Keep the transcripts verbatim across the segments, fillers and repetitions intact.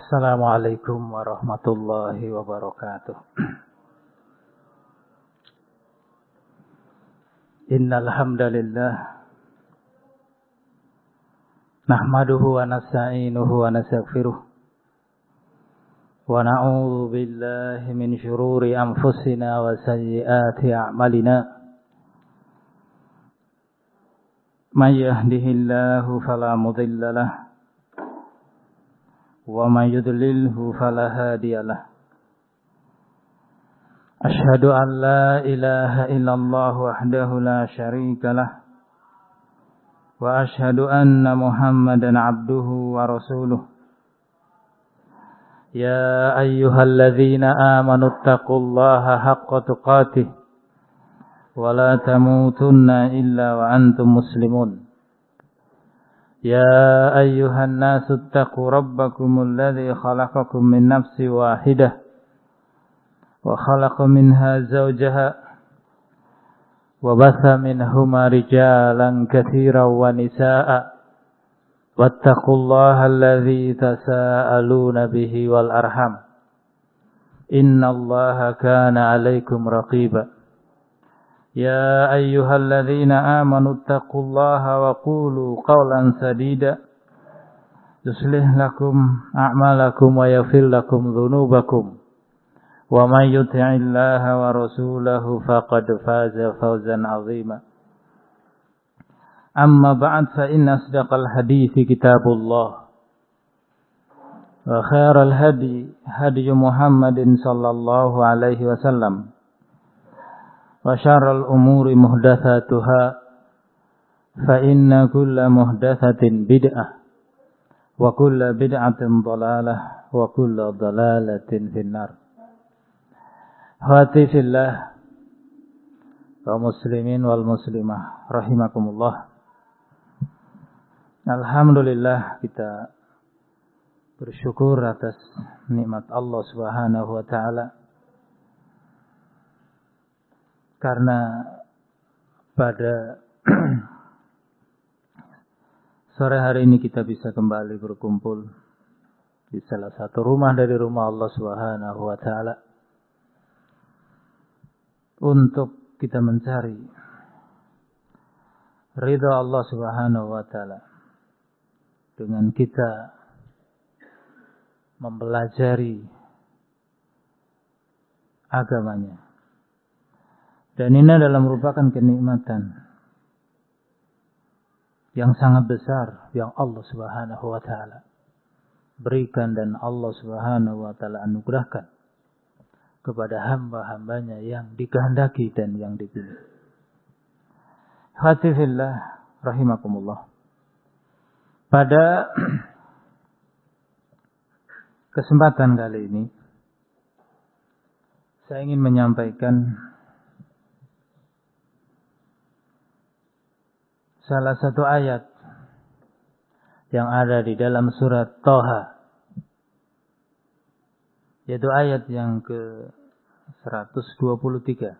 Assalamualaikum warahmatullahi wabarakatuh. Innal hamdalillah nahmaduhu wa nasta'inuhu wa nastaghfiruh wa na'udzu billahi min shururi anfusina wa sayyiati a'malina. May yahdihillahu fala mudilla lahu wa may yudlilhu fala hadiya lahu. Asyhadu an la ilaha illallah wahdahu la syarika lah wa asyhadu anna Muhammadan abduhu wa rasuluh. Ya ayyuhalladzina amanu taqullaha haqqa tuqatih wa la tamutunna illa wa antum muslimun. يا أيها الناس اتقوا ربكم الذي خلقكم من نفس واحدة وخلق منها زوجها وبث منهما رجالا كثيرا ونساء واتقوا الله الذي تساءلون به والأرحم إن الله كان عليكم رقيبا. يا أيها الذين آمنوا اتقوا الله وقولوا قولا سديدا يصلح لكم أعمالكم ويغفر لكم ذنوبكم ومن يطع الله ورسوله فقد فاز فوزا عظيما. أما بعد فإن أصدق الحديث كتاب الله وخير الهدي هدي محمد صلى الله عليه وسلم وشر الأمور محدثاتها فإن كل محدثة بدعة وكل بدعة ضلالة وكل ضلالة في النار. Hati fillah kaum muslimin wal muslimah rahimakumullah. Alhamdulillah, kita bersyukur atas nikmat Allah Subhanahu wa taala, karena pada sore hari ini kita bisa kembali berkumpul di salah satu rumah dari rumah Allah Subhanahu wa taala untuk kita mencari ridha Allah Subhanahu wa taala dengan kita mempelajari agamanya. Dan ini adalah merupakan kenikmatan yang sangat besar yang Allah Subhanahu wa taala berikan dan Allah Subhanahu wa taala anugerahkan kepada hamba-hambanya yang dikehendaki dan yang dipilih. Hati fillah rahimakumullah. Pada kesempatan kali ini saya ingin menyampaikan salah satu ayat yang ada di dalam surat Thaha, yaitu ayat yang ke seratus dua puluh tiga.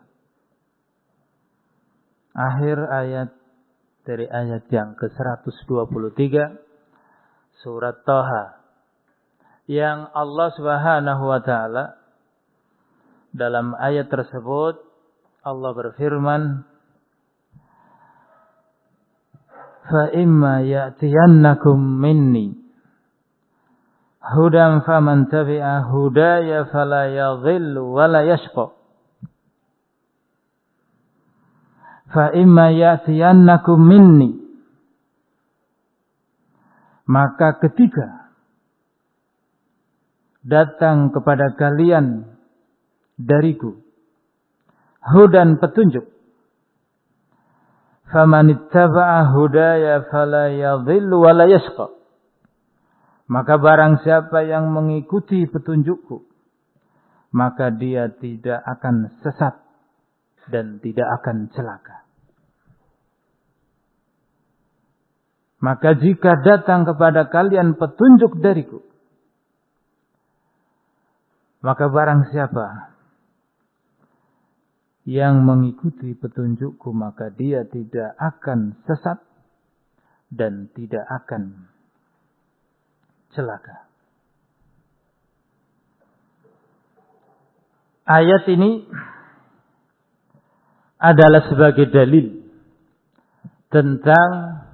Akhir ayat dari ayat yang ke seratus dua puluh tiga surat Thaha, yang Allah Subhanahu wa taala dalam ayat tersebut Allah berfirman, فَإِمَّا يَأْتِيَنَّكُمْ مِنِّي هُدًى فَمَنْ تَبِعَ هُدَايَ فَلَا يَضِلُّ وَلَا يَشْقَى. فَإِمَّا يَأْتِيَنَّكُمْ مِنِّي, maka ketika datang kepada kalian dariku hudan, petunjuk, faman ittaba'a hudaya fala yadhillu wa la yashqa, maka barang siapa yang mengikuti petunjukku maka dia tidak akan sesat dan tidak akan celaka. Maka jika datang kepada kalian petunjuk dariku, maka barang siapa yang mengikuti petunjukku maka dia tidak akan sesat dan tidak akan celaka. ayat ini adalah sebagai dalil tentang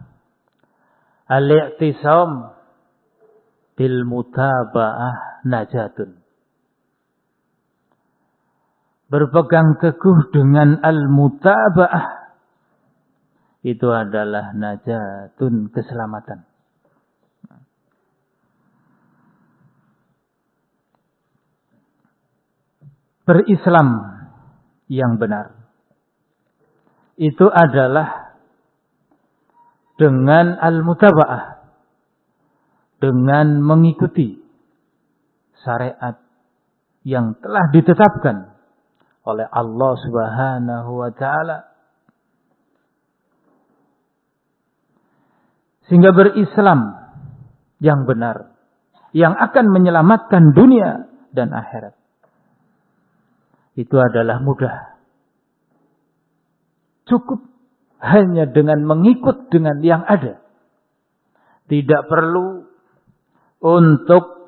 al-i'tisam bil mutaba'ah najatun. Berpegang teguh dengan al-mutaba'ah itu adalah najatun, keselamatan. Berislam yang benar itu adalah dengan al-mutaba'ah, dengan mengikuti syariat yang telah ditetapkan oleh Allah Subhanahu wa taala, sehingga berislam yang benar yang akan menyelamatkan dunia dan akhirat itu adalah mudah. Cukup hanya dengan mengikut dengan yang ada. Tidak perlu untuk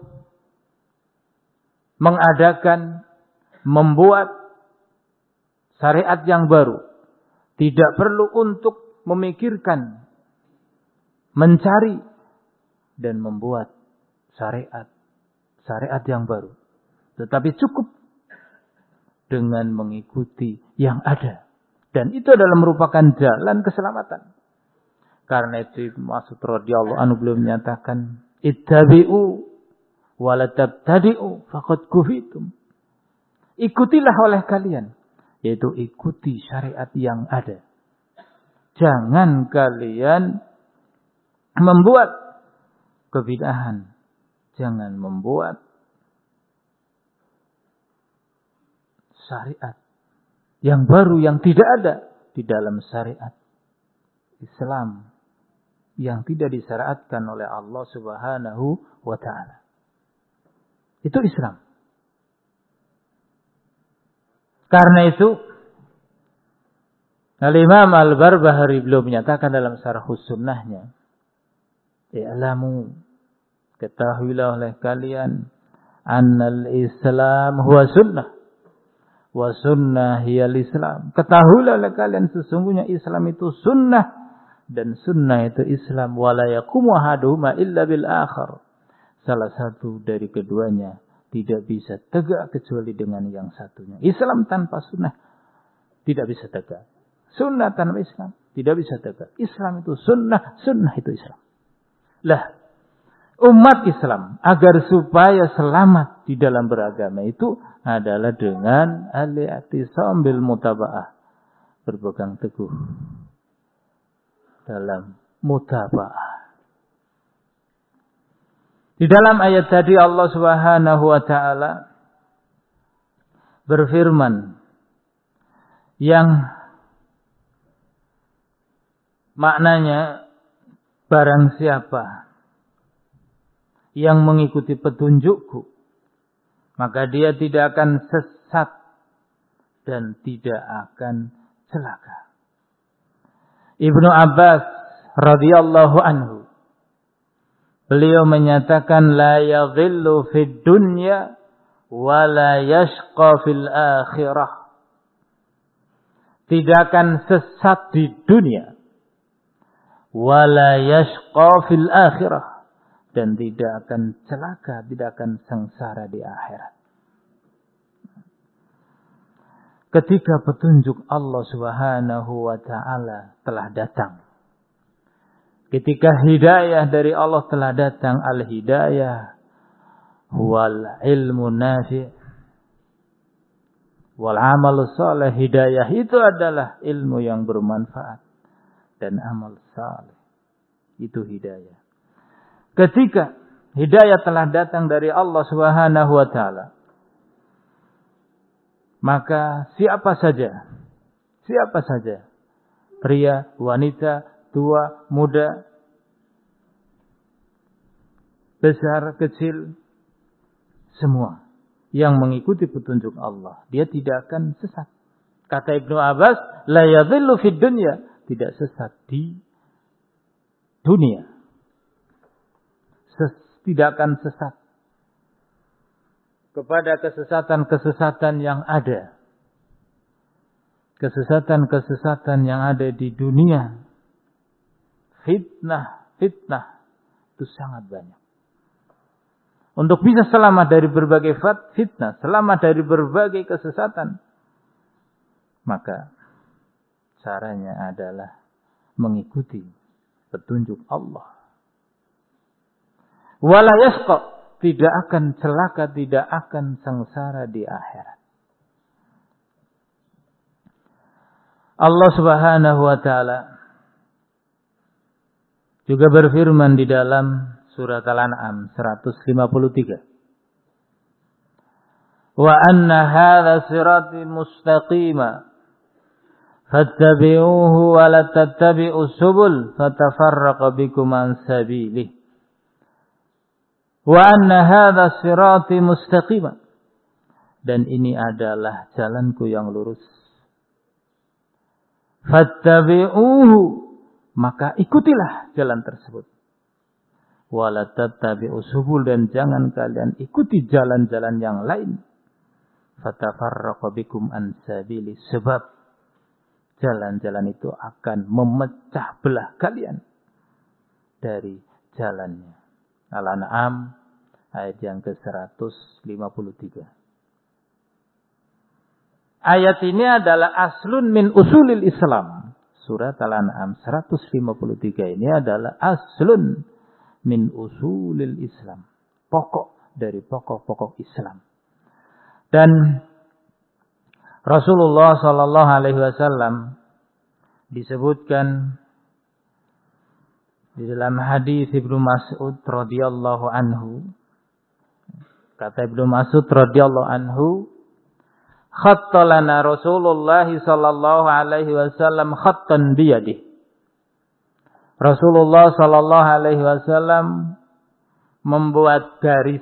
mengadakan, membuat syariat yang baru. Tidak perlu untuk memikirkan, mencari, dan membuat syariat. Syariat yang baru. Tetapi cukup dengan mengikuti yang ada. Dan itu adalah merupakan jalan keselamatan. Karena itu Mas'ud radhiyallahu anhu beliau menyatakan, ittabi'u wa la tabtadi'u faqad kufitum. Ikutilah oleh kalian, yaitu ikuti syariat yang ada. Jangan kalian membuat kebid'ahan. Jangan membuat syariat yang baru yang tidak ada di dalam syariat Islam yang tidak disyariatkan oleh Allah Subhanahu wa taala. Itu Islam. Karena itu Al-Imam Al-Barbahari beliau menyatakan dalam Syarah Sunnahnya, "I'lamu, ketahuilah oleh kalian, annal Islam huwa sunnah wa sunnah hiyal Islam." Ketahuilah oleh kalian sesungguhnya Islam itu sunnah dan sunnah itu Islam. Wala yaqumu ahaduhuma illa bil akhar. Salah satu dari keduanya tidak bisa tegak kecuali dengan yang satunya. Islam tanpa sunnah tidak bisa tegak. Sunnah tanpa Islam tidak bisa tegak. Islam itu sunnah, sunnah itu Islam. Lah, umat Islam agar supaya selamat di dalam beragama itu adalah dengan al-i'tisam bil mutaba'ah, berpegang teguh dalam mutaba'ah. Di dalam ayat tadi Allah Subhanahu wa taala berfirman yang maknanya barang siapa yang mengikuti petunjukku, maka dia tidak akan sesat dan tidak akan celaka. Ibnu Abbas radhiyallahu anhu beliau menyatakan, la yadhillu fid dunya wa la yashqa fil akhirah. Tidak akan sesat di dunia, wa la yashqa fil akhirah, dan tidak akan celaka, tidak akan sengsara di akhirat. Ketika petunjuk Allah Subhanahu wa taala telah datang, ketika hidayah dari Allah telah datang, al-hidayah wal ilmu nafi' wal amal saleh. Hidayah itu adalah ilmu yang bermanfaat dan amal saleh. Itu hidayah. Ketika hidayah telah datang dari Allah Subhanahu wa taala, maka siapa saja, siapa saja, pria, wanita, tua, muda, besar, kecil, semua yang mengikuti petunjuk Allah, dia tidak akan sesat. Kata Ibnu Abbas, la yadhillu fid dunya, tidak sesat di dunia. Ses, tidak akan sesat kepada kesesatan-kesesatan yang ada. Kesesatan-kesesatan yang ada di dunia. Fitnah, fitnah itu sangat banyak. Untuk bisa selamat dari berbagai fitnah, selamat dari berbagai kesesatan, maka caranya adalah mengikuti petunjuk Allah. Wala yasqa, tidak akan celaka, tidak akan sengsara di akhirat. Allah Subhanahu wa taala juga berfirman di dalam surat Al-An'am seratus lima puluh tiga. Wa anna hadza sirati mustaqima fattabi'uhu wa la tattabi'us subul fatafarraqa bikum an sabilihi. Wa anna hadza sirati mustaqima, dan ini adalah jalanku yang lurus. Fattabi'uhu, maka ikutilah jalan tersebut. Wala tattabi'us subul, dan jangan kalian ikuti jalan-jalan yang lain. Fatafarraqa bikum an sabili, sebab jalan-jalan itu akan memecah belah kalian dari jalannya. Al-An'am ayat yang ke seratus lima puluh tiga. Ayat ini adalah aslun min usulil Islam. Surat Al-An'am seratus lima puluh tiga ini adalah aslun min usulil Islam. Pokok dari pokok-pokok Islam. Dan Rasulullah sallallahu alaihi wasallam disebutkan di dalam hadis Ibnu Mas'ud radhiyallahu anhu, kata Ibnu Mas'ud radhiyallahu anhu, khatta lana Rasulullah sallallahu alaihi wasallam khattan biyadihi. Rasulullah sallallahu alaihi wasallam membuat garis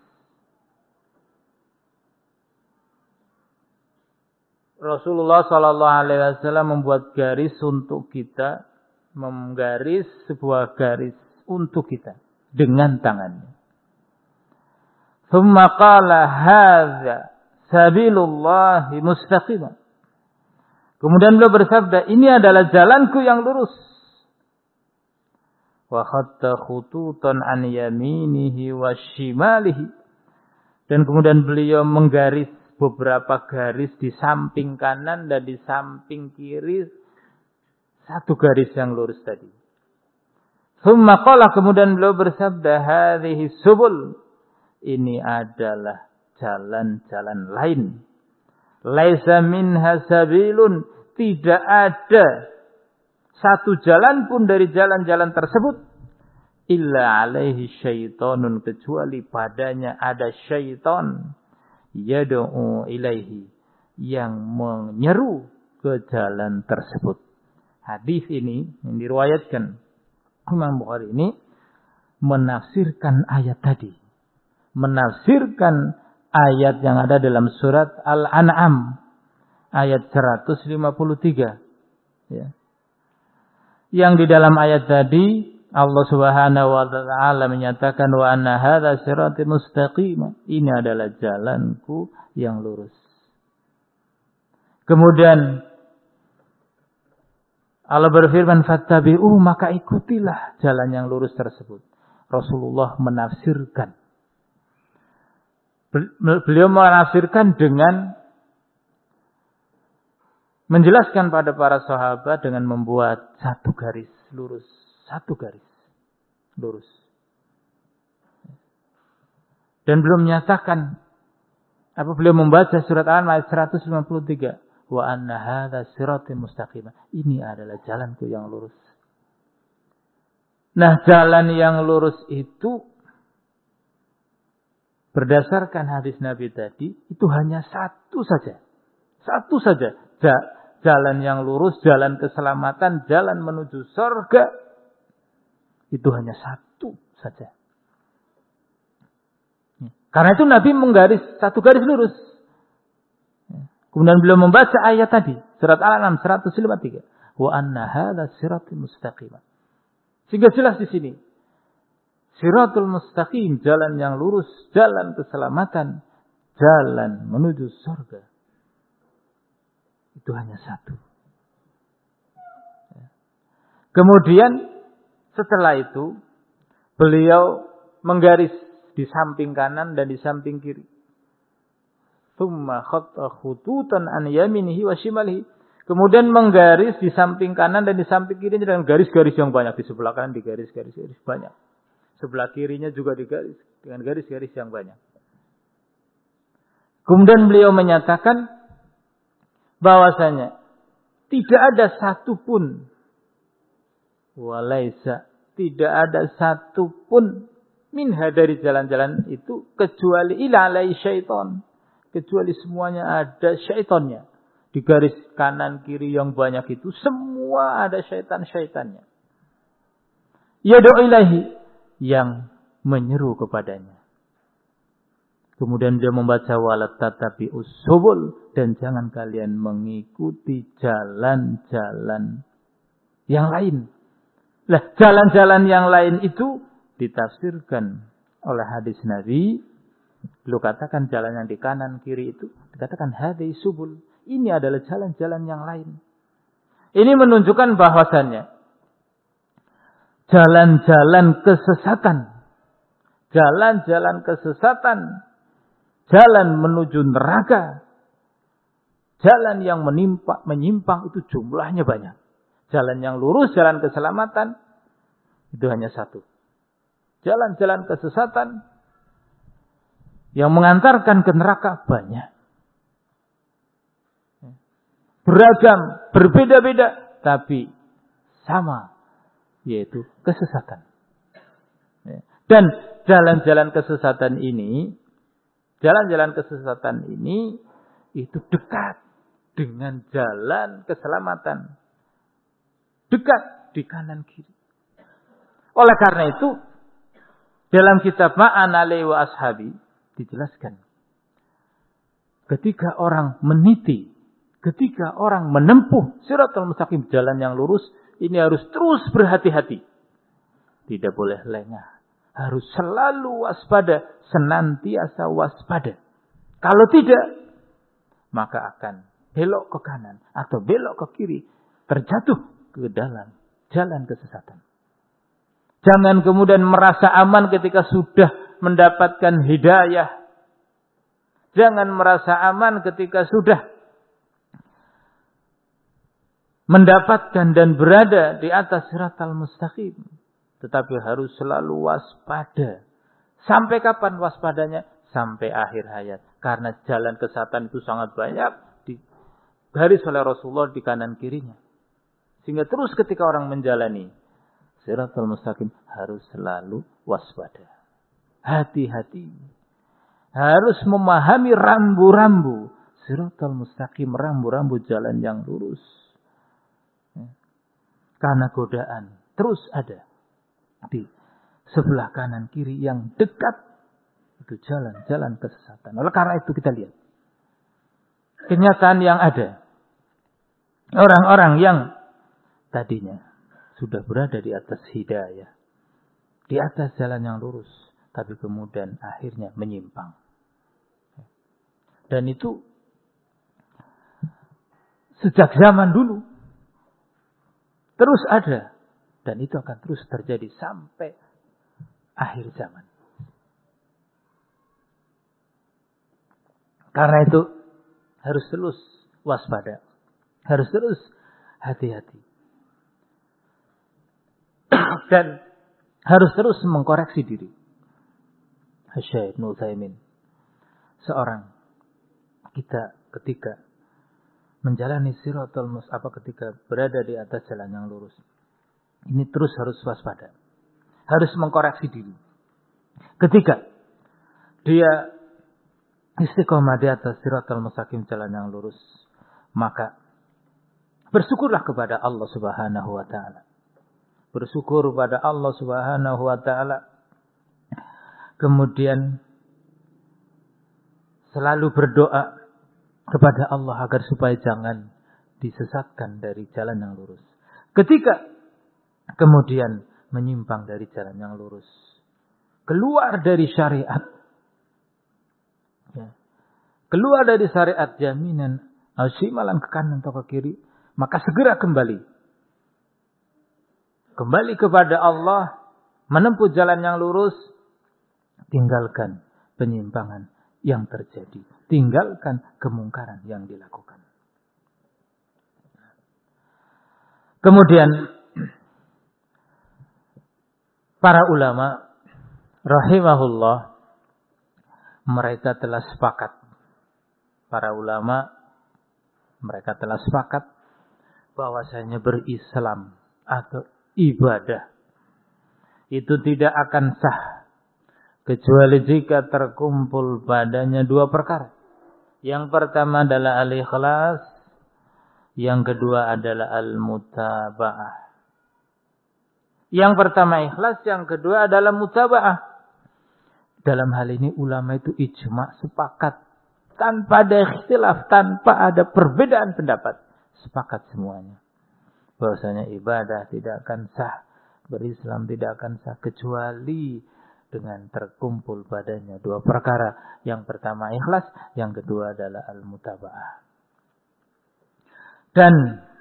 Rasulullah sallallahu alaihi wasallam membuat garis untuk kita, menggaris sebuah garis untuk kita dengan tangannya. Tsumma qala hadza sabilullahi mustaqima. Kemudian beliau bersabda, ini adalah jalanku yang lurus. Wa khatta khututan an yaminihi wa shimalihi. Dan kemudian beliau menggaris beberapa garis di samping kanan dan di samping kiri, satu garis yang lurus tadi. Tsumma qala, kemudian beliau bersabda, hadhihi subul, ini adalah jalan-jalan lain. Laisa minha sabilun, tidak ada satu jalan pun dari jalan-jalan tersebut illa alaihi syaitonun, kecuali padanya ada syaitan yad'u ilaihi, yang menyeru ke jalan tersebut. Hadis ini yang diriwayatkan Imam Bukhari ini menafsirkan ayat tadi. Menafsirkan ayat yang ada dalam surat Al-An'am ayat seratus lima puluh tiga. Ya. Yang di dalam ayat tadi Allah Subhanahu wa taala menyatakan wa anna hadza sirati mustaqima, ini adalah jalanku yang lurus. Kemudian Allah berfirman fattabi'u, maka ikutilah jalan yang lurus tersebut. Rasulullah menafsirkan. Beliau menafsirkan dengan menjelaskan pada para sahabat dengan membuat satu garis lurus. Satu garis lurus. Dan belum menyatakan, apa beliau membaca surat Al-An'am ayat seratus lima puluh tiga. Wa anna hadza sirati mustaqima. Ini adalah jalanku yang lurus. Nah, jalan yang lurus itu berdasarkan hadis Nabi tadi, itu hanya satu saja. Satu saja. Jalan yang lurus, jalan keselamatan, jalan menuju surga. Itu hanya satu saja. Karena itu Nabi menggaris satu garis lurus. Kemudian beliau membaca ayat tadi, surat Al-An'am seratus lima puluh tiga. Wa anna hadza siratul mustaqim. Sehingga jelas di sini. Siratul mustaqim, jalan yang lurus, jalan keselamatan, jalan menuju surga itu hanya satu. Kemudian setelah itu beliau menggaris di samping kanan dan di samping kiri. Tsumma khatta khututan an yaminihi wa shimalihi. Kemudian menggaris di samping kanan dan di samping kirinya dengan garis-garis yang banyak. Di sebelah kanan digaris garis-garis banyak. Sebelah kirinya juga digaris dengan garis-garis yang banyak. Kemudian beliau menyatakan bahwasanya tidak ada satupun walaisa, tidak ada satupun minha dari jalan-jalan itu kecuali ila alai syaitan, kecuali semuanya ada syaitannya. Di garis kanan kiri yang banyak itu semua ada syaitan-syaitannya. Yad'u ilahi, yang menyeru kepadanya. Kemudian dia membaca walat tatabi usubul, dan jangan kalian mengikuti jalan-jalan yang lain. Lah, jalan-jalan yang lain itu ditafsirkan oleh hadis Nabi. Lu katakan jalan yang di kanan kiri itu dikatakan hadis subul. Ini adalah jalan-jalan yang lain. Ini menunjukkan bahwasannya jalan-jalan kesesatan, jalan-jalan kesesatan, jalan menuju neraka, jalan yang menimpa, menyimpang itu jumlahnya banyak. Jalan yang lurus, jalan keselamatan itu hanya satu. Jalan-jalan kesesatan yang mengantarkan ke neraka banyak. Beragam, berbeda-beda, tapi sama, yaitu kesesatan. Dan jalan-jalan kesesatan ini, jalan-jalan kesesatan ini itu dekat dengan jalan keselamatan. Dekat di kanan kiri. Oleh karena itu, dalam kitab Ma'an alaihi wa ashabi dijelaskan, ketika orang meniti, ketika orang menempuh Shiratal Mustaqim, jalan yang lurus, ini harus terus berhati-hati. Tidak boleh lengah. Harus selalu waspada, senantiasa waspada. Kalau tidak, maka akan belok ke kanan atau belok ke kiri, terjatuh ke dalam jalan kesesatan. Jangan kemudian merasa aman ketika sudah mendapatkan hidayah. Jangan merasa aman ketika sudah mendapatkan dan berada di atas Shiratal Mustaqim. Tetapi harus selalu waspada. Sampai kapan waspadanya? Sampai akhir hayat. Karena jalan kesesatan itu sangat banyak digaris oleh Rasulullah di kanan kirinya. Sehingga terus ketika orang menjalani Shiratal Mustaqim harus selalu waspada. Hati-hati. Harus memahami rambu-rambu Shiratal Mustaqim, rambu-rambu jalan yang lurus. Karena godaan terus ada di sebelah kanan kiri yang dekat, itu jalan-jalan kesesatan. Oleh karena itu kita lihat kenyataan yang ada. Orang-orang yang tadinya sudah berada di atas hidayah, di atas jalan yang lurus, tapi kemudian akhirnya menyimpang. Dan itu sejak zaman dulu terus ada. Dan itu akan terus terjadi sampai akhir zaman. Karena itu harus terus waspada. Harus terus hati-hati. Dan harus terus mengkoreksi diri. Syekh Ibnu Utsaimin, seorang kita ketika menjalani Shiratal Mustaqim, apa ketika berada di atas jalan yang lurus, ini terus harus waspada. Harus mengkoreksi diri. Ketika dia istiqomah di atas Shiratal Mustaqim, jalan yang lurus, maka bersyukurlah kepada Allah Subhanahu wa taala. Bersyukur kepada Allah Subhanahu wa taala. Kemudian selalu berdoa kepada Allah agar supaya jangan disesatkan dari jalan yang lurus. Ketika kemudian menyimpang dari jalan yang lurus, keluar dari syariat, ya, keluar dari syariat jaminan, asyimalan ke kanan atau ke kiri, maka segera kembali. Kembali kepada Allah, menempuh jalan yang lurus, tinggalkan penyimpangan yang terjadi. Tinggalkan kemungkaran yang dilakukan. Kemudian, para ulama, rahimahullah, mereka telah sepakat. Para ulama, mereka telah sepakat bahwasanya berislam atau ibadah itu tidak akan sah kecuali jika terkumpul padanya dua perkara. Yang pertama adalah al-ikhlas, yang kedua adalah al-mutaba'ah. Yang pertama ikhlas, yang kedua adalah mutaba'ah. Dalam hal ini ulama itu ijma, sepakat, tanpa ada ikhtilaf, tanpa ada perbedaan pendapat, sepakat semuanya bahwasanya ibadah tidak akan sah, berislam tidak akan sah kecuali dengan terkumpul padanya dua perkara. Yang pertama ikhlas, yang kedua adalah al-mutaba'ah. Dan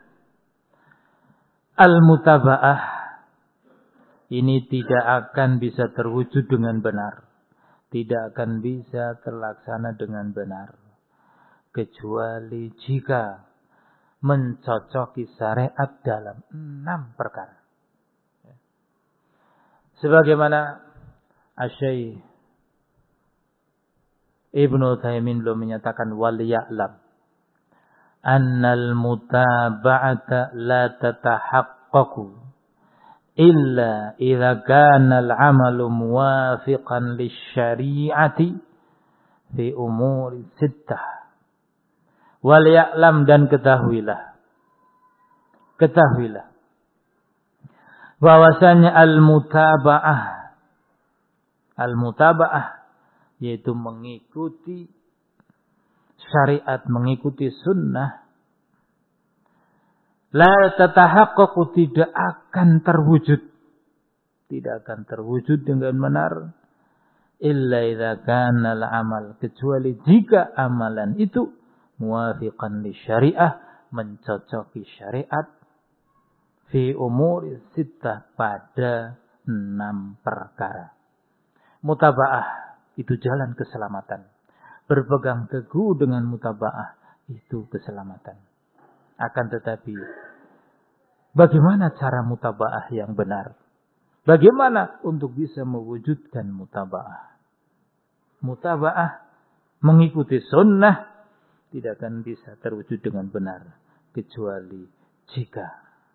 al-mutaba'ah ini tidak akan bisa terwujud dengan benar, tidak akan bisa terlaksana dengan benar kecuali jika mencocoki syariat dalam enam perkara. Sebagaimana Asy-Syaikh Ibnu Utsaimin belum menyatakan wal ya'lam annal mutaba'ata la tatahaqqaqu illa idza kana al-'amalu muwafiqan lisyari'ati fi umuri sittah. Wal ya'lam, dan ketahuilah, ketahuilah bahwasanya al-mutaba'ah, al-mutaba'ah yaitu mengikuti syariat, mengikuti sunnah, la tatahaqqaqu, tidak akan terwujud, tidak akan terwujud dengan benar illa idza kana al-amal, kecuali jika amalan itu muwafiqan li syariah, mencocoki syariat, fi umuri sittah, pada enam perkara. Mutaba'ah itu jalan keselamatan. Berpegang teguh dengan mutaba'ah itu keselamatan. Akan tetapi, bagaimana cara mutaba'ah yang benar? Bagaimana untuk bisa mewujudkan mutaba'ah? Mutaba'ah, mengikuti sunnah, tidak akan bisa terwujud dengan benar kecuali jika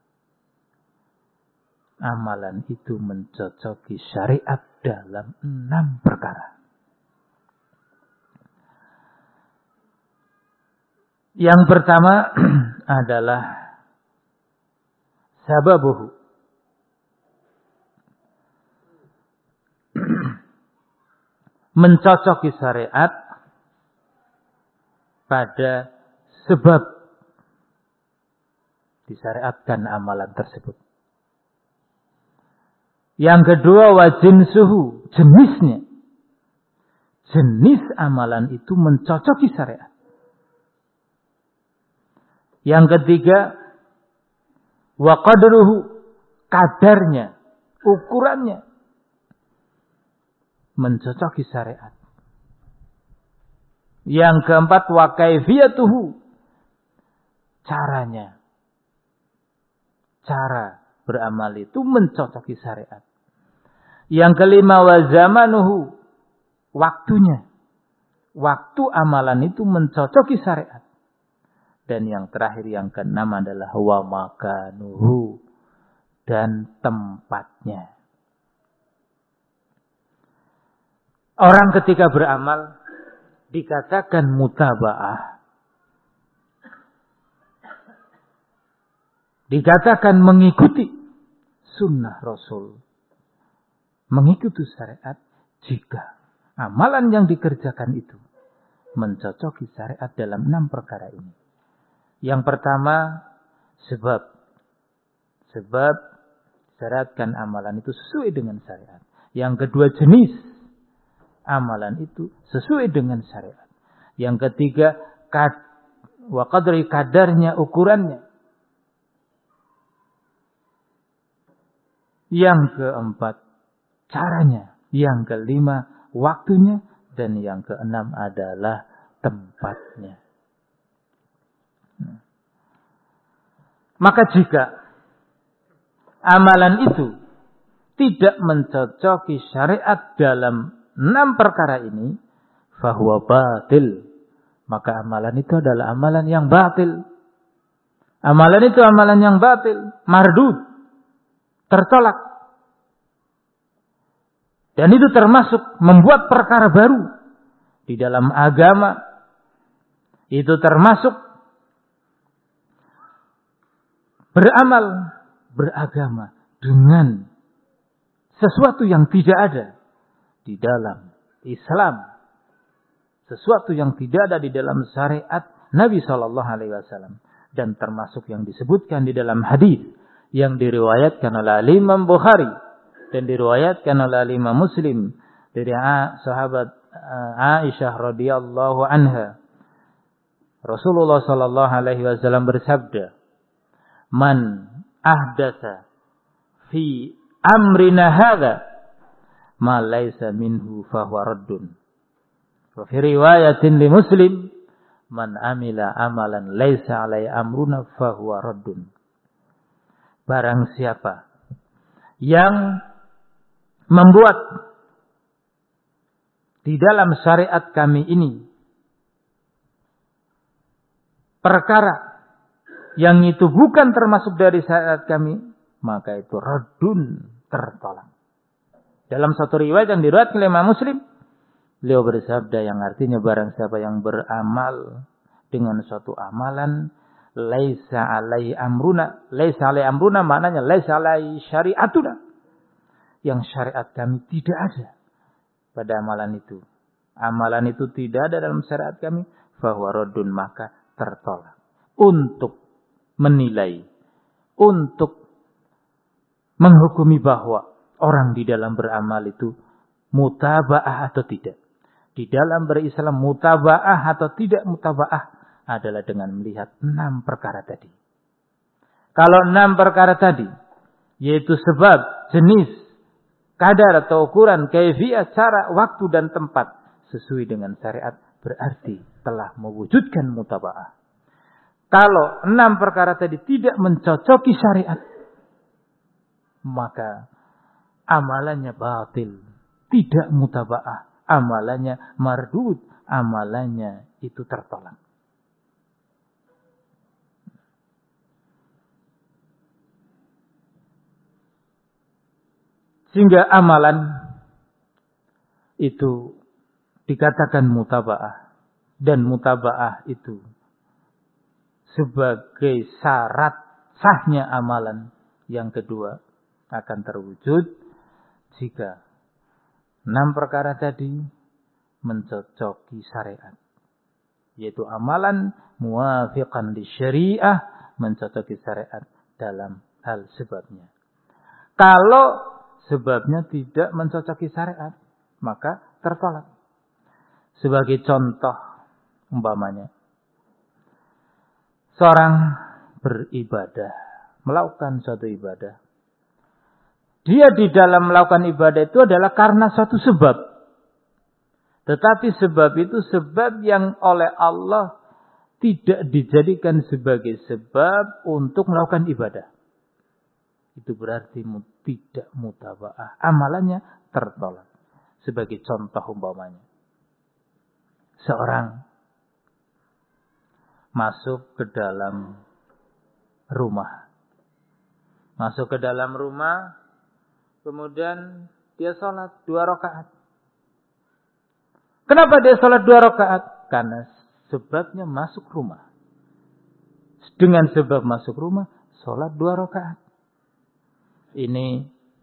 amalan itu mencocoki syariat dalam enam perkara. Yang pertama adalah sababuhu. Mencocoki syariat pada sebab disyariatkan amalan tersebut. Yang kedua wajinsuhu, jenisnya. Jenis amalan itu mencocoki syariat. Yang ketiga waqadruhu, kadarnya, ukurannya mencocoki syariat. Yang keempat wa kaifiyatuhu, caranya, cara beramal itu mencocoki syariat. Yang kelima wa zamanuhu, waktunya, waktu amalan itu mencocoki syariat. Dan yang terakhir, yang keenam adalah wa makanuhu, dan tempatnya. Orang ketika beramal dikatakan mutaba'ah, dikatakan mengikuti sunnah Rasul, mengikuti syariat, jika amalan yang dikerjakan itu mencocoki syariat dalam enam perkara ini. Yang pertama, sebab. Sebab syariatkan amalan itu sesuai dengan syariat. Yang kedua, jenis. Amalan itu sesuai dengan syariat. Yang ketiga, kad, wa qadri kadarnya, ukurannya. Yang keempat, caranya. Yang kelima, waktunya. Dan yang keenam adalah tempatnya. Maka jika amalan itu tidak mencocoki syariat dalam enam perkara ini, fahuwa batil. Maka amalan itu adalah amalan yang batil. Amalan itu amalan yang batil. Mardud. Tertolak. Dan itu termasuk membuat perkara baru di dalam agama. Itu termasuk beramal, beragama dengan sesuatu yang tidak ada di dalam Islam. Sesuatu yang tidak ada di dalam syariat Nabi shallallahu alaihi wasallam. Dan termasuk yang disebutkan di dalam hadis yang diriwayatkan oleh Imam Bukhari dan diriwayatkan oleh Imam Muslim dari sahabat Aisyah radhiyallahu anha. Rasulullah sallallahu alaihi wasallam bersabda, "Man ahdatsa fi amrina hadza ma laysa minhu fa huwa raddun." Wa fi riwayatin li Muslim, "Man amila amalan laysa alai amruna fa huwa raddun." Barang siapa yang membuat di dalam syariat kami ini perkara yang itu bukan termasuk dari syariat kami, maka itu radun, tertolak. Dalam satu riwayat yang diriwayatkan oleh Imam Muslim, beliau bersabda yang artinya barang siapa yang beramal dengan suatu amalan laisa alai amruna, laisa alai amruna maknanya laisa alai syariatuna, yang syariat kami tidak ada pada amalan itu. Amalan itu tidak ada dalam syariat kami, fahuwa raddun, maka tertolak. Untuk menilai, untuk menghukumi bahwa orang di dalam beramal itu mutaba'ah atau tidak. Di dalam berislam mutaba'ah atau tidak mutaba'ah adalah dengan melihat enam perkara tadi. Kalau enam perkara tadi, yaitu sebab, jenis, kadar atau ukuran, kaifiyah, cara, waktu dan tempat sesuai dengan syariat, berarti telah mewujudkan mutaba'ah. Kalau enam perkara tadi tidak mencocoki syariat, maka amalannya batil, tidak mutaba'ah, amalannya mardud, amalannya itu tertolak. Sehingga amalan itu dikatakan mutaba'ah. Dan mutaba'ah itu sebagai syarat sahnya amalan yang kedua akan terwujud jika enam perkara tadi mencocoki syariat. Yaitu amalan muwafiqan di syariah, mencocoki syariat dalam hal sebabnya. Kalau sebabnya tidak mencocoki syariat, maka tertolak. Sebagai contoh, umpamanya, seorang beribadah, melakukan suatu ibadah. Dia di dalam melakukan ibadah itu adalah karena suatu sebab. Tetapi sebab itu sebab yang oleh Allah tidak dijadikan sebagai sebab untuk melakukan ibadah. Itu berarti tidak mutaba'ah. Amalannya tertolak. Sebagai contoh umpamanya, seorang masuk ke dalam rumah. Masuk ke dalam rumah, kemudian dia sholat dua rakaat. Kenapa dia sholat dua rakaat? Karena sebabnya masuk rumah. Dengan sebab masuk rumah, sholat dua rakaat. Ini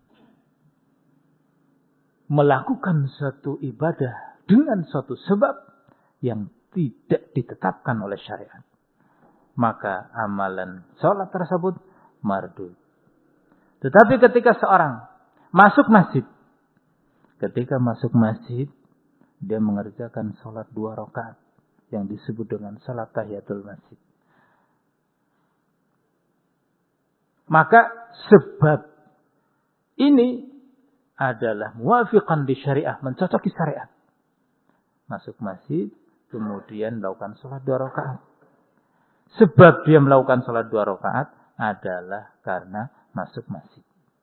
melakukan suatu ibadah dengan suatu sebab yang tidak ditetapkan oleh syariat. Maka amalan sholat tersebut mardud. Tetapi ketika seorang masuk masjid, ketika masuk masjid, dia mengerjakan sholat dua rakaat. yang disebut dengan salat tahiyatul masjid. Maka sebab ini adalah muwafiqan di syariah, mencocoki syariat. Masuk masjid, kemudian melakukan salat dua rakaat. Sebab dia melakukan salat dua rakaat adalah karena masuk masjid.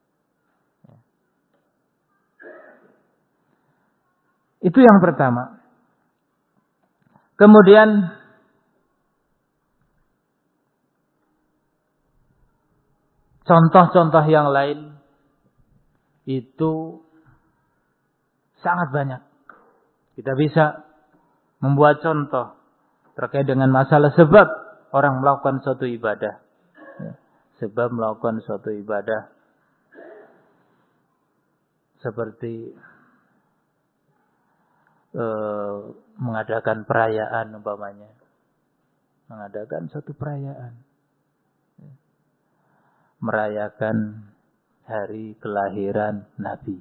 Itu yang pertama. Kemudian contoh-contoh yang lain itu sangat banyak. Kita bisa membuat contoh terkait dengan masalah sebab orang melakukan suatu ibadah. Sebab melakukan suatu ibadah seperti Uh, mengadakan perayaan umpamanya, mengadakan satu perayaan, merayakan hari kelahiran Nabi,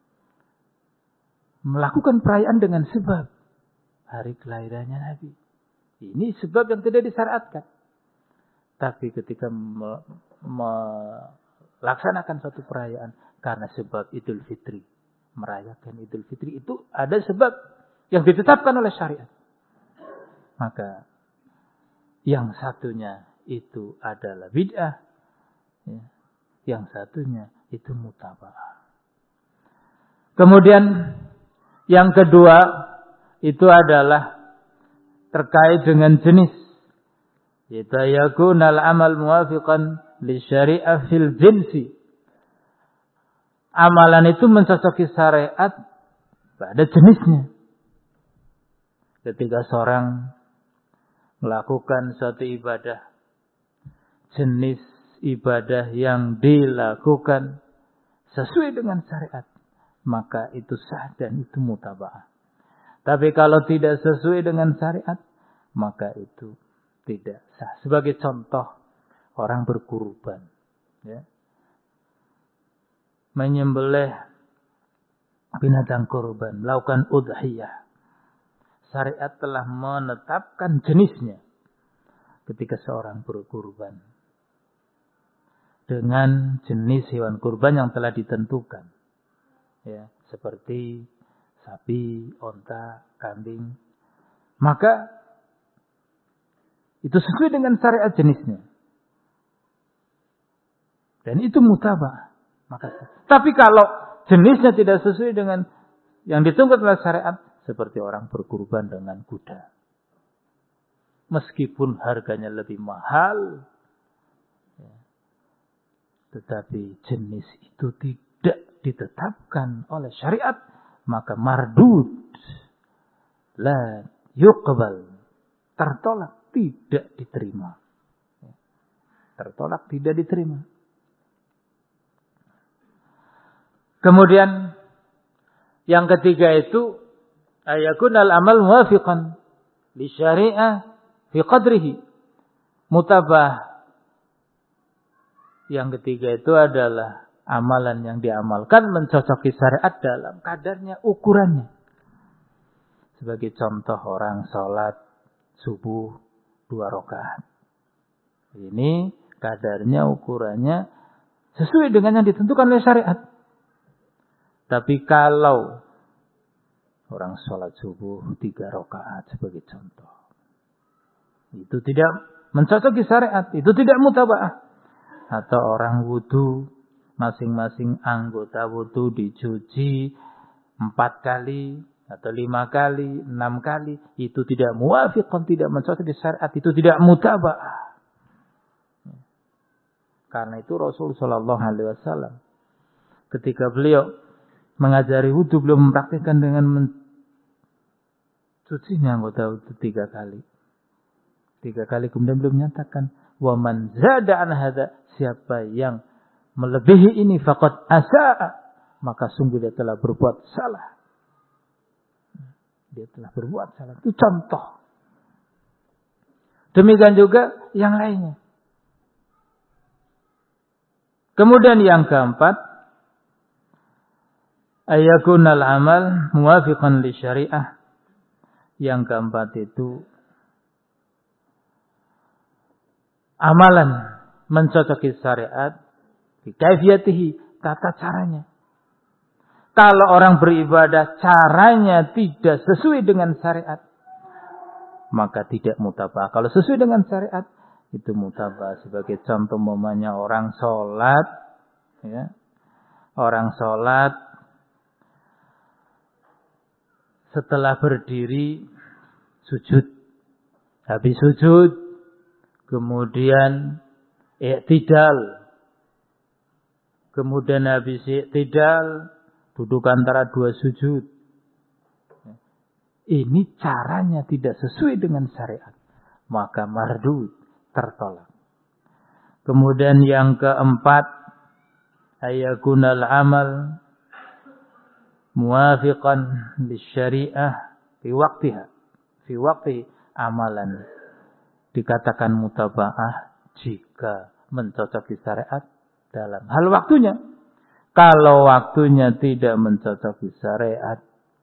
melakukan perayaan dengan sebab hari kelahirannya Nabi. Ini sebab yang tidak disyariatkan. Tapi ketika me- melaksanakan satu perayaan karena sebab Idul Fitri, merayakan Idul Fitri itu ada sebab yang ditetapkan oleh syariat. Maka yang satunya itu adalah bid'ah, ya. Yang satunya itu mutaba'ah. Kemudian yang kedua itu adalah terkait dengan jenis, yaitu yakunal amal muwafiqan li syari'ah fil jinsi. Amalan itu mencocoki syariat pada jenisnya. Ketika seorang melakukan suatu ibadah, jenis ibadah yang dilakukan sesuai dengan syariat, maka itu sah dan itu mutaba'ah. Tapi kalau tidak sesuai dengan syariat, maka itu tidak sah. Sebagai contoh, orang berkurban, ya, menyembelih binatang kurban, melakukan udhiyah. Syariat telah menetapkan jenisnya ketika seorang berkurban dengan jenis hewan kurban yang telah ditentukan, ya, seperti sapi, onta, kambing. Maka itu sesuai dengan syariat jenisnya, dan itu mutaba'ah. Maka, tapi kalau jenisnya tidak sesuai dengan yang dituntut oleh syariat, seperti orang berkurban dengan kuda. Meskipun harganya lebih mahal, ya, tetapi jenis itu tidak ditetapkan oleh syariat, maka mardud, la yuqbal, tertolak, tidak diterima. Tertolak, tidak diterima. Kemudian yang ketiga itu ayakunal amal muwafiqan li syari'ah fi qadrihi. Mutabah. Yang ketiga itu adalah amalan yang diamalkan mencocoki syariat dalam kadarnya, ukurannya. Sebagai contoh, orang sholat subuh dua rakaat. Ini kadarnya, ukurannya sesuai dengan yang ditentukan oleh syariat. Tapi kalau orang sholat subuh tiga rakaat sebagai contoh, itu tidak mencocoki syariat, itu tidak mutaba'ah. Atau orang wudu, masing-masing anggota wudu dicuci empat kali atau lima kali, enam kali, itu tidak muwafiqan, tidak mencocoki syariat, itu tidak mutaba'ah. Karena itu Rasul Shallallahu Alaihi Wasallam ketika beliau mengajari wudu, belum mempraktikkan dengan mencucinya anggota wudu tiga kali. Tiga kali kemudian belum menyatakan, wa man zada an hadza, siapa yang melebihi ini faqad asaa, maka sungguh dia telah berbuat salah. Dia telah berbuat salah. Itu contoh. Demikian juga yang lainnya. Kemudian yang keempat, ayakunal amal muwafiqan li syariah. Yang keempat itu amalan mencocoki syariat, bikaifiyatihi, tata caranya. Kalau orang beribadah caranya tidak sesuai dengan syariat, maka tidak mutaba'ah. Kalau sesuai dengan syariat, itu mutaba'ah. Sebagai contoh umpamanya orang sholat, ya, orang sholat setelah berdiri sujud, habis sujud kemudian i'tidal, kemudian habis i'tidal duduk antara dua sujud. Ini caranya tidak sesuai dengan syariat, maka mardud, tertolak. Kemudian yang keempat, ayakunal amal muwafiqan lisyariah fi waqtiha. Fi waqti amalan dikatakan mutaba'ah jika mencocoki syariat dalam hal waktunya. Kalau waktunya tidak mencocoki syariat,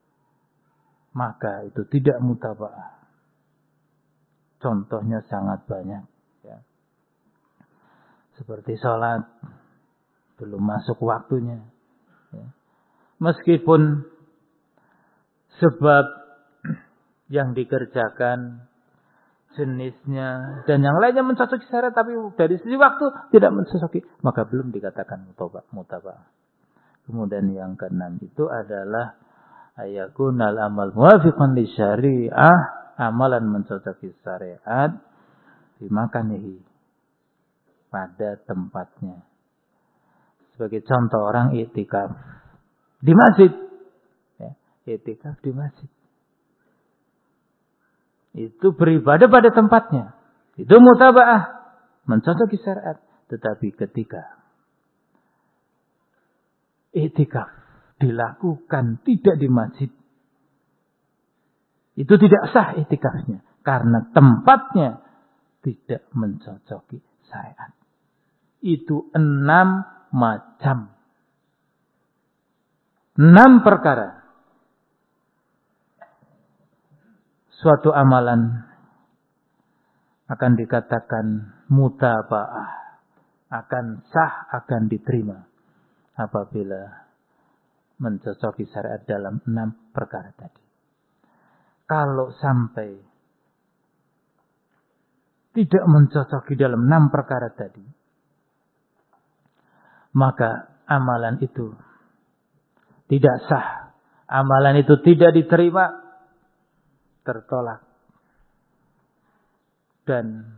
maka itu tidak mutaba'ah. Contohnya sangat banyak. Ya. Seperti sholat, belum masuk waktunya. Ya. Meskipun sebab yang dikerjakan, jenisnya, dan yang lainnya mencocoki syariat, tapi dari sisi waktu tidak mencocoki, maka belum dikatakan mutaba'ah. Kemudian yang keenam itu adalah ayakunal amal muwafiqan li syariah, amalan mencocoki syariat dimakanihi, pada tempatnya. Sebagai contoh orang i'tikaf di masjid, ya, i'tikaf di masjid itu beribadah pada tempatnya, itu mutaba'ah, mencocoki syariat. Tetapi ketika i'tikaf dilakukan tidak di masjid, itu tidak sah i'tikafnya, karena tempatnya tidak mencocoki syariat. Itu enam macam, enam perkara suatu amalan akan dikatakan mutaba'ah, akan sah, akan diterima apabila mencocoki syariat dalam enam perkara tadi. Kalau sampai tidak mencocoki dalam enam perkara tadi, maka amalan itu tidak sah, amalan itu tidak diterima, tertolak, dan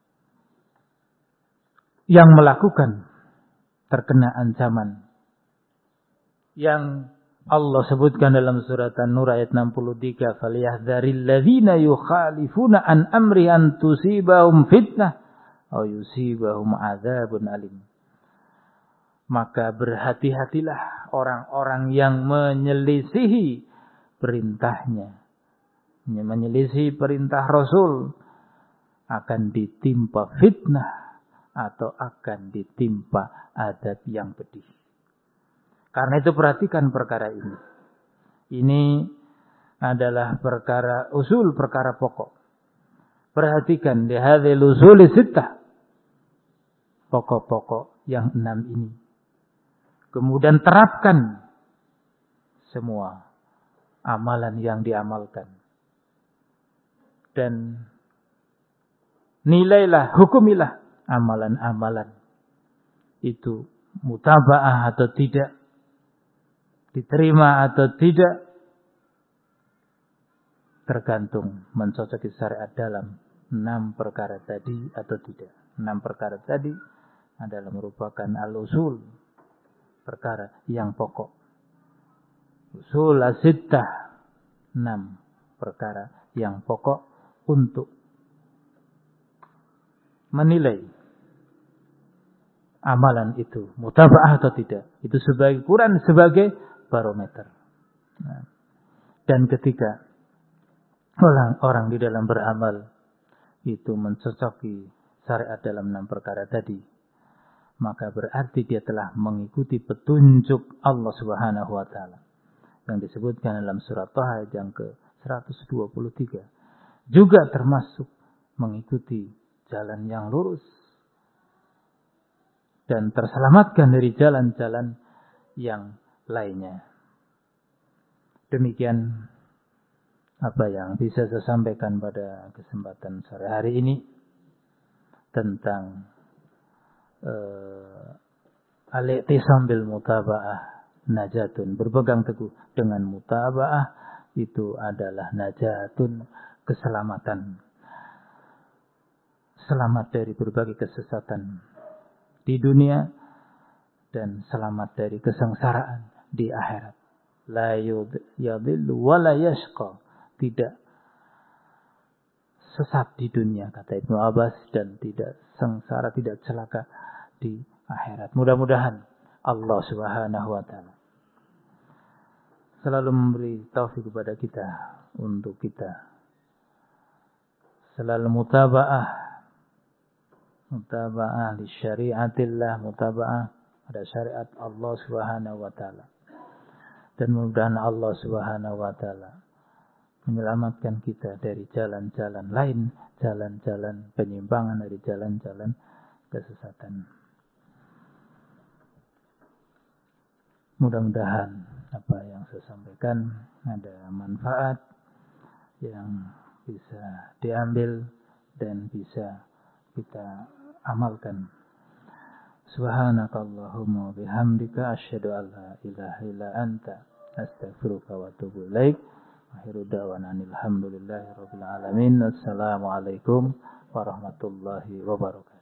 yang melakukan terkena ancaman yang Allah sebutkan dalam surat An-Nur ayat enam puluh tiga, "Falyahdharil ladzina yukhalifuna an amri an tusibahum fitnah aw yusibahum adzabun alim." Maka berhati-hatilah orang-orang yang menyelisihi perintahnya, menyelisihi perintah Rasul, akan ditimpa fitnah atau akan ditimpa azab yang pedih. Karena itu perhatikan perkara ini. Ini adalah perkara usul, perkara pokok. Perhatikan di hadzal usul sittah, pokok-pokok yang enam ini. Kemudian terapkan semua amalan yang diamalkan. Dan nilailah, hukumilah amalan-amalan itu mutaba'ah atau tidak, diterima atau tidak, tergantung mencocoki syariat dalam enam perkara tadi atau tidak. Enam perkara tadi adalah merupakan al-usul, perkara yang pokok. Usul as-sittah, enam perkara yang pokok untuk menilai amalan itu mutaba'ah atau tidak. Itu sebagai ukuran, sebagai barometer. Nah, dan ketika orang-orang di dalam beramal itu mencocoki syariat dalam enam perkara tadi, maka berarti dia telah mengikuti petunjuk Allah Subhanahu wa taala yang disebutkan dalam surat Thaha yang ke seratus dua puluh tiga. Juga termasuk mengikuti jalan yang lurus, dan terselamatkan dari jalan-jalan yang lainnya. Demikian apa yang bisa saya sampaikan pada kesempatan sore hari ini tentang uh, al-i'tisam bil mutaba'ah najatun. Berpegang teguh dengan mutaba'ah itu adalah najatun, keselamatan. Selamat dari berbagai kesesatan di dunia dan selamat dari kesengsaraan di akhirat. La yadhillu wa la yashqa. Tidak sesat di dunia, kata Ibnu Abbas, dan tidak sengsara, tidak celaka di akhirat. Mudah-mudahan Allah Subhanahu wa taala selalu memberi taufik kepada kita untuk kita selalu mutaba'ah mutaba'ah li syariatillah, mutaba'ah pada syariat Allah Subhanahu wa taala. Dan mudah-mudahan Allah Subhanahu wa taala menyelamatkan kita dari jalan-jalan lain, jalan-jalan penyimpangan, dari jalan-jalan kesesatan. Mudah-mudahan apa yang saya sampaikan ada manfaat yang bisa diambil dan bisa kita amalkan. Subhanakallahumma bihamdika asyhadu an la ilaha illa anta astaghfiruka wa atubu ilaik. Akhiru da'wana alhamdulillahi rabbil alamin. Assalamualaikum warahmatullahi wabarakatuh.